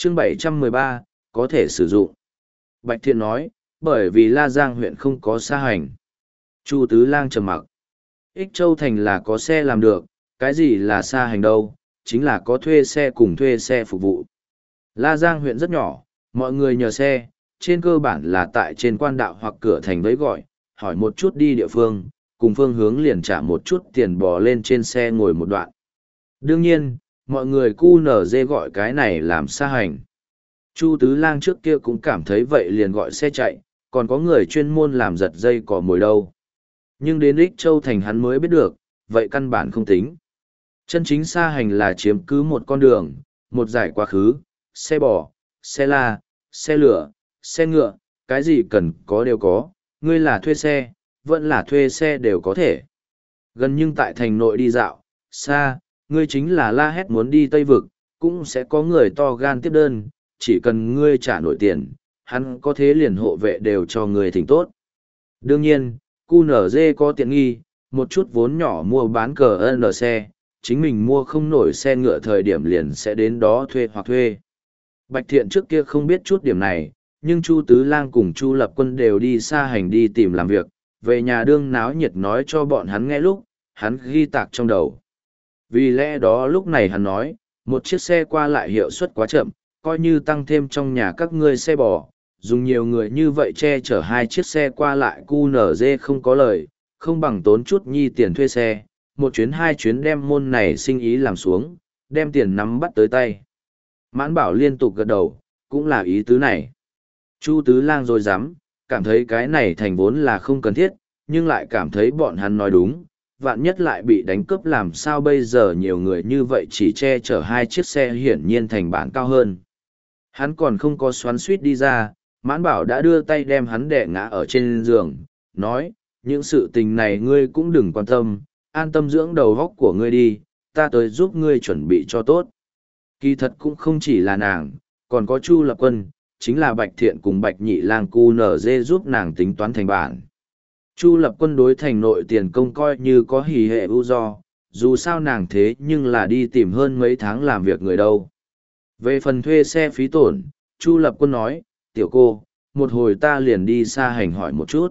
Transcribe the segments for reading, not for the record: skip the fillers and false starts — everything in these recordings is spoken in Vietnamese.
Chương 713, có thể sử dụng. Bạch Thiện nói, bởi vì La Giang huyện không có xa hành. Chu Tứ Lang trầm mặc. Ích Châu Thành là có xe làm được, cái gì là xa hành đâu, chính là có thuê xe cùng thuê xe phục vụ. La Giang huyện rất nhỏ, mọi người nhờ xe, trên cơ bản là tại trên quan đạo hoặc cửa thành với gọi, hỏi một chút đi địa phương, cùng phương hướng liền trả một chút tiền bò lên trên xe ngồi một đoạn. Đương nhiên, mọi người cu nở dê gọi cái này làm xa hành. Chu Tứ Lang trước kia cũng cảm thấy vậy liền gọi xe chạy, còn có người chuyên môn làm giật dây cỏ mồi đâu. Nhưng đến Ích Châu Thành hắn mới biết được, vậy căn bản không tính. Chân chính xa hành là chiếm cứ một con đường, một dải quá khứ, xe bò, xe la, xe lửa, xe ngựa, cái gì cần có đều có, ngươi là thuê xe, vẫn là thuê xe đều có thể. Gần nhưng tại thành nội đi dạo, xa, ngươi chính là la hét muốn đi Tây Vực, cũng sẽ có người to gan tiếp đơn, chỉ cần ngươi trả nổi tiền, hắn có thế liền hộ vệ đều cho người thỉnh tốt. Đương nhiên, QNZ có tiện nghi, một chút vốn nhỏ mua bán cờ N xe, chính mình mua không nổi xe ngựa thời điểm liền sẽ đến đó thuê hoặc thuê. Bạch Thiện trước kia không biết chút điểm này, nhưng Chu Tứ Lang cùng Chu Lập Quân đều đi xa hành đi tìm làm việc, về nhà đương náo nhiệt nói cho bọn hắn nghe lúc, hắn ghi tạc trong đầu. Vì lẽ đó lúc này hắn nói, một chiếc xe qua lại hiệu suất quá chậm, coi như tăng thêm trong nhà các ngươi xe bò, dùng nhiều người như vậy che chở hai chiếc xe qua lại QNZ không có lời, không bằng tốn chút nhi tiền thuê xe, một chuyến hai chuyến đem môn này sinh ý làm xuống, đem tiền nắm bắt tới tay. Mãn Bảo liên tục gật đầu, cũng là ý tứ này. Chu Tứ Lang rồi dám, cảm thấy cái này thành vốn là không cần thiết, nhưng lại cảm thấy bọn hắn nói đúng, vạn nhất lại bị đánh cướp làm sao bây giờ nhiều người như vậy chỉ che chở hai chiếc xe hiển nhiên thành bản cao hơn. Hắn còn không có xoắn suýt đi ra, Mãn Bảo đã đưa tay đem hắn đè ngã ở trên giường, nói, những sự tình này ngươi cũng đừng quan tâm, an tâm dưỡng đầu góc của ngươi đi, ta tới giúp ngươi chuẩn bị cho tốt. Kỳ thật cũng không chỉ là nàng, còn có Chu Lập Quân, chính là Bạch Thiện cùng Bạch Nhị Lang cu nở dê giúp nàng tính toán thành bản. Chu Lập Quân đối thành nội tiền công coi như có hỉ hệ ưu do, dù sao nàng thế nhưng là đi tìm hơn mấy tháng làm việc người đâu. Về phần thuê xe phí tổn, Chu Lập Quân nói, tiểu cô, một hồi ta liền đi xa hành hỏi một chút.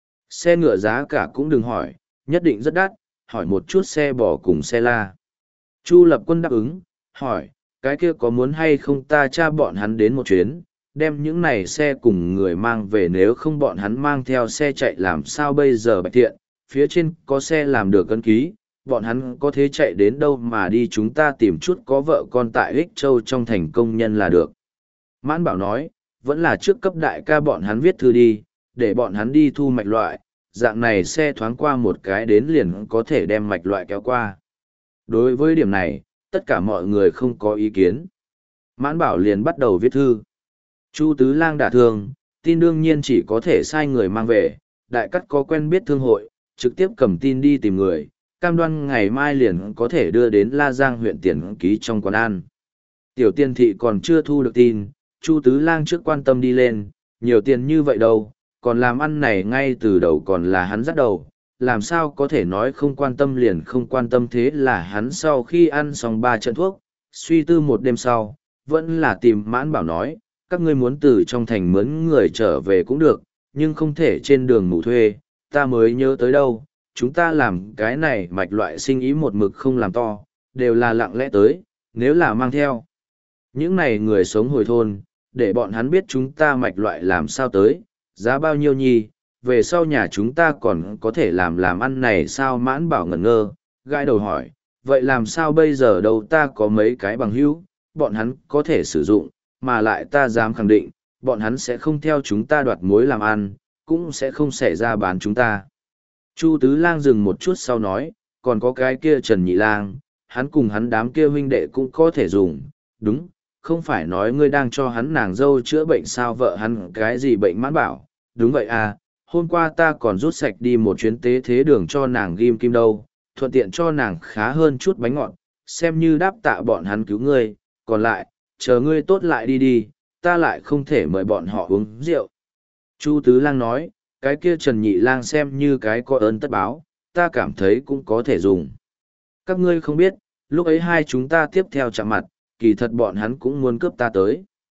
Xe ngựa giá cả cũng đừng hỏi, nhất định rất đắt, hỏi một chút xe bò cùng xe la. Chu Lập Quân đáp ứng, hỏi, cái kia có muốn hay không ta tra bọn hắn đến một chuyến, đem những này xe cùng người mang về, nếu không bọn hắn mang theo xe chạy làm sao bây giờ. Bạch Thiện, phía trên có xe làm được cân ký, bọn hắn có thế chạy đến đâu mà đi, chúng ta tìm chút có vợ con tại Ích Châu trong thành công nhân là được. Mãn Bảo nói, vẫn là trước cấp đại ca bọn hắn viết thư đi, để bọn hắn đi thu mạch loại, dạng này xe thoáng qua một cái đến liền có thể đem mạch loại kéo qua. Đối với điểm này, tất cả mọi người không có ý kiến. Mãn Bảo liền bắt đầu viết thư. Chu Tứ Lang đả thương, tin đương nhiên chỉ có thể sai người mang về, đại cắt có quen biết thương hội, trực tiếp cầm tin đi tìm người, cam đoan ngày mai liền có thể đưa đến La Giang huyện tiền ký trong quán ăn. Tiểu Tiên thị còn chưa thu được tin, Chu Tứ Lang trước quan tâm đi lên, nhiều tiền như vậy đâu, còn làm ăn này ngay từ đầu còn là hắn dắt đầu, làm sao có thể nói không quan tâm liền không quan tâm. Thế là hắn sau khi ăn xong 3 trận thuốc, suy tư một đêm sau, vẫn là tìm Mãn Bảo nói, các ngươi muốn từ trong thành mướn người trở về cũng được, nhưng không thể trên đường ngủ thuê, ta mới nhớ tới đâu, chúng ta làm cái này mạch loại sinh ý một mực không làm to, đều là lặng lẽ tới, nếu là mang theo những này người sống hồi thôn, để bọn hắn biết chúng ta mạch loại làm sao tới, giá bao nhiêu nhi, về sau nhà chúng ta còn có thể làm ăn này sao. Mãn Bảo ngẩn ngơ, gãi đầu hỏi, vậy làm sao bây giờ đâu, ta có mấy cái bằng hữu, bọn hắn có thể sử dụng, mà lại ta dám khẳng định, bọn hắn sẽ không theo chúng ta đoạt mối làm ăn, cũng sẽ không xảy ra bán chúng ta. Chu Tứ Lang dừng một chút sau nói, còn có cái kia Trần Nhị Lang, hắn cùng hắn đám kia huynh đệ cũng có thể dùng, đúng, không phải nói ngươi đang cho hắn nàng dâu chữa bệnh sao, vợ hắn cái gì bệnh. Mãn Bảo, đúng vậy à, hôm qua ta còn rút sạch đi một chuyến tế thế đường cho nàng ghim kim đâu, thuận tiện cho nàng khá hơn chút bánh ngọt, xem như đáp tạ bọn hắn cứu ngươi, còn lại, chờ ngươi tốt lại đi đi, ta lại không thể mời bọn họ uống rượu. Chu Tứ Lang nói, cái kia Trần Nhị Lang xem như cái có ơn tất báo, ta cảm thấy cũng có thể dùng. Các ngươi không biết, lúc ấy hai chúng ta tiếp theo chạm mặt, kỳ thật bọn hắn cũng muốn cướp ta tới.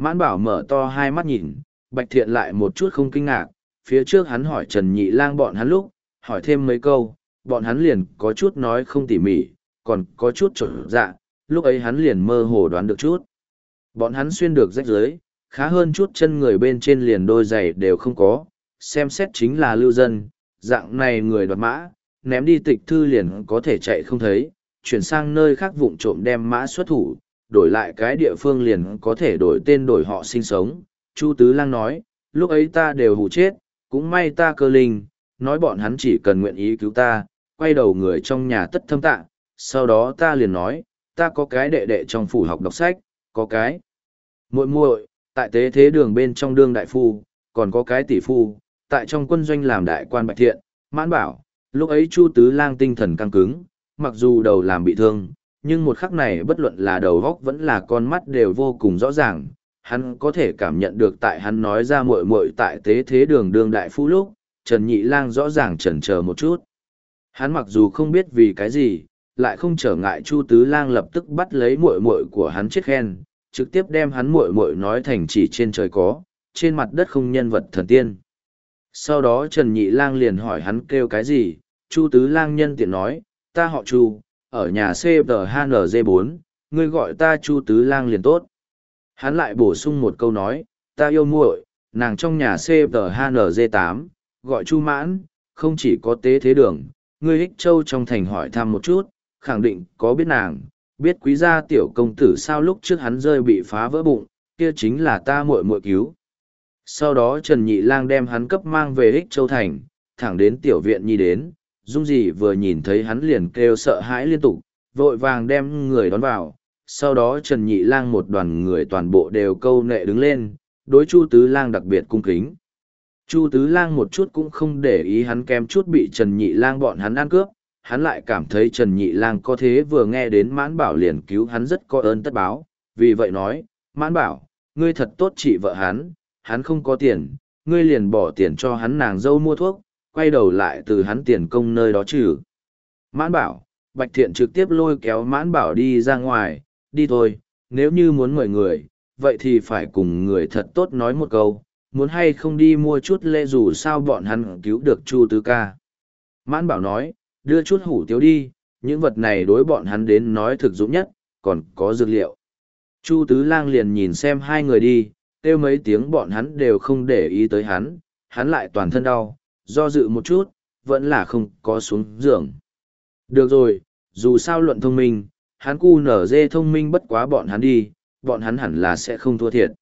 Mãn Bảo mở to hai mắt nhìn, Bạch Thiện lại một chút không kinh ngạc, phía trước hắn hỏi Trần Nhị Lang bọn hắn lúc, hỏi thêm mấy câu, bọn hắn liền có chút nói không tỉ mỉ, còn có chút trộn dạ, lúc ấy hắn liền mơ hồ đoán được chút. Bọn hắn xuyên được rách rưới, khá hơn chút chân người bên trên liền đôi giày đều không có, xem xét chính là lưu dân, dạng này người đoạt mã, ném đi tịch thư liền có thể chạy không thấy, chuyển sang nơi khác vụng trộm đem mã xuất thủ, đổi lại cái địa phương liền có thể đổi tên đổi họ sinh sống. Chu Tứ Lang nói, lúc ấy ta đều hù chết, cũng may ta cơ linh, nói bọn hắn chỉ cần nguyện ý cứu ta, quay đầu người trong nhà tất thâm tạ, sau đó ta liền nói, ta có cái đệ đệ trong phủ học đọc sách, có cái muội muội tại tế thế đường bên trong đương đại phu, còn có cái tỷ phu, tại trong quân doanh làm đại quan Bạch Thiện. Mãn Bảo, lúc ấy Chu Tứ Lang tinh thần căng cứng, mặc dù đầu làm bị thương, nhưng một khắc này bất luận là đầu góc vẫn là con mắt đều vô cùng rõ ràng, hắn có thể cảm nhận được tại hắn nói ra muội muội tại tế thế đường đương đại phu lúc, Trần Nhị Lang rõ ràng chần chờ một chút. Hắn mặc dù không biết vì cái gì, lại không trở ngại Chu Tứ Lang lập tức bắt lấy muội muội của hắn chết khen, trực tiếp đem hắn muội muội nói thành chỉ trên trời có, trên mặt đất không nhân vật thần tiên. Sau đó Trần Nhị Lang liền hỏi hắn kêu cái gì, Chu Tứ Lang nhân tiện nói, ta họ Chu, ở nhà CTHNG4, ngươi gọi ta Chu Tứ Lang liền tốt. Hắn lại bổ sung một câu nói, ta yêu muội, nàng trong nhà CTHNG8, gọi Chu Mãn, không chỉ có tế thế đường, ngươi Ích Châu trong thành hỏi thăm một chút, khẳng định có biết nàng, biết quý gia tiểu công tử sao lúc trước hắn rơi bị phá vỡ bụng, kia chính là ta muội muội cứu. Sau đó Trần Nhị Lang đem hắn cấp mang về Ích Châu thành, thẳng đến tiểu viện nhi đến, Dung Dị vừa nhìn thấy hắn liền kêu sợ hãi liên tục, vội vàng đem người đón vào. Sau đó Trần Nhị Lang một đoàn người toàn bộ đều câu nệ đứng lên, đối Chu Tứ Lang đặc biệt cung kính. Chu Tứ Lang một chút cũng không để ý hắn kém chút bị Trần Nhị Lang bọn hắn ăn cướp, hắn lại cảm thấy Trần Nhị Lang có thế vừa nghe đến Mãn Bảo liền cứu hắn rất có ơn tất báo, vì vậy nói, Mãn Bảo, ngươi thật tốt trị vợ hắn không có tiền, ngươi liền bỏ tiền cho hắn nàng dâu mua thuốc, quay đầu lại từ hắn tiền công nơi đó trừ. Mãn Bảo, Bạch Thiện trực tiếp lôi kéo Mãn Bảo đi ra ngoài, đi thôi, nếu như muốn mời người, vậy thì phải cùng người thật tốt nói một câu, muốn hay không đi mua chút lễ dù sao bọn hắn cứu được Chu Tứ ca. Mãn Bảo nói, đưa chút hủ tiếu đi, những vật này đối bọn hắn đến nói thực dụng nhất, còn có dược liệu. Chu Tứ Lang liền nhìn xem hai người đi, kêu mấy tiếng bọn hắn đều không để ý tới hắn lại toàn thân đau, do dự một chút, vẫn là không có xuống giường. Được rồi, dù sao luận thông minh, hắn cu nở dê thông minh bất quá bọn hắn đi, bọn hắn hẳn là sẽ không thua thiệt.